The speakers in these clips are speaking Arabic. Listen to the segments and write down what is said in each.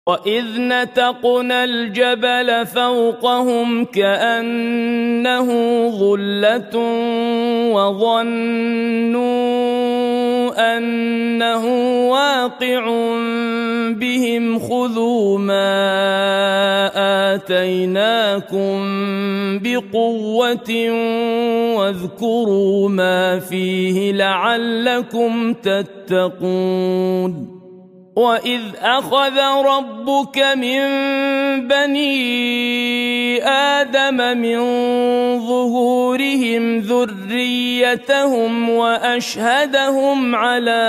وإذ نتقنا الجبل فوقهم كأنه ظلة وظنوا أنه واقع بهم خذوا ما آتيناكم بقوة واذكروا ما فيه لعلكم تتقون وإذ أخذ ربك من بني آدم من ظهورهم ذريتهم وأشهدهم على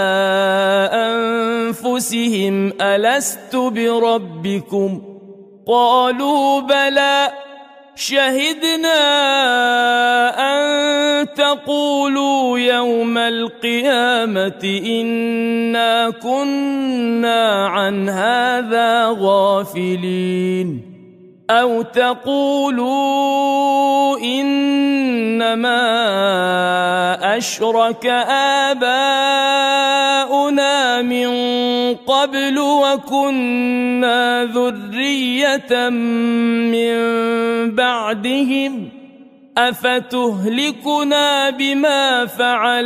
أنفسهم ألست بربكم قالوا بلى شهدنا أن تقولوا يوم القيامة إنا كنا عن هذا غافلين أو تقولوا إنما أشرك آباؤنا من قبل وكنا ذرية من بعدهم أفتهلكنا بما فعل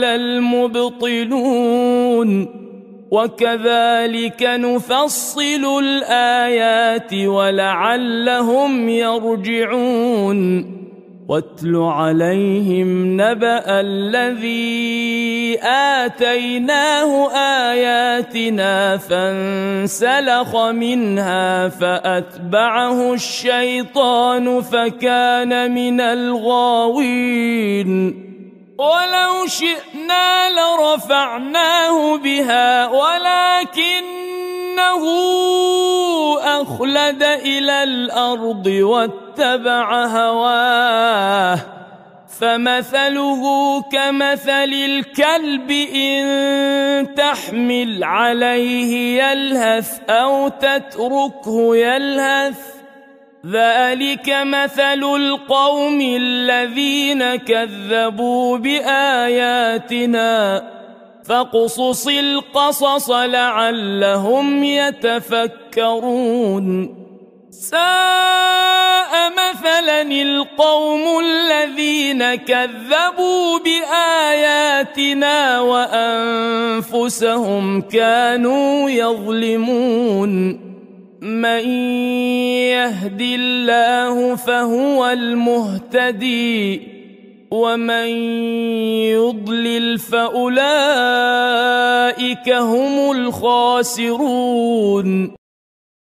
المبطلون وكذلك نفصل الآيات ولعلهم يرجعون واتل عليهم نبأ الذي آتيناه آياتنا فانسلخ منها فأتبعه الشيطان فكان من الغاوين ولو شئنا لرفعناه بها ولكنه أخلد إلى الأرض واتبع هواه فمثله كمثل الكلب إن تحمل عليه يلهث أو تتركه يلهث ذلك مثل القوم الذين كذبوا بآياتنا فاقصص القصص لعلهم يتفكرون ساء مثلا القوم الذين كذبوا بآياتنا وأنفسهم كانوا يظلمون من يهد الله فهو المهتدي ومن يضلل فأولئك هم الخاسرون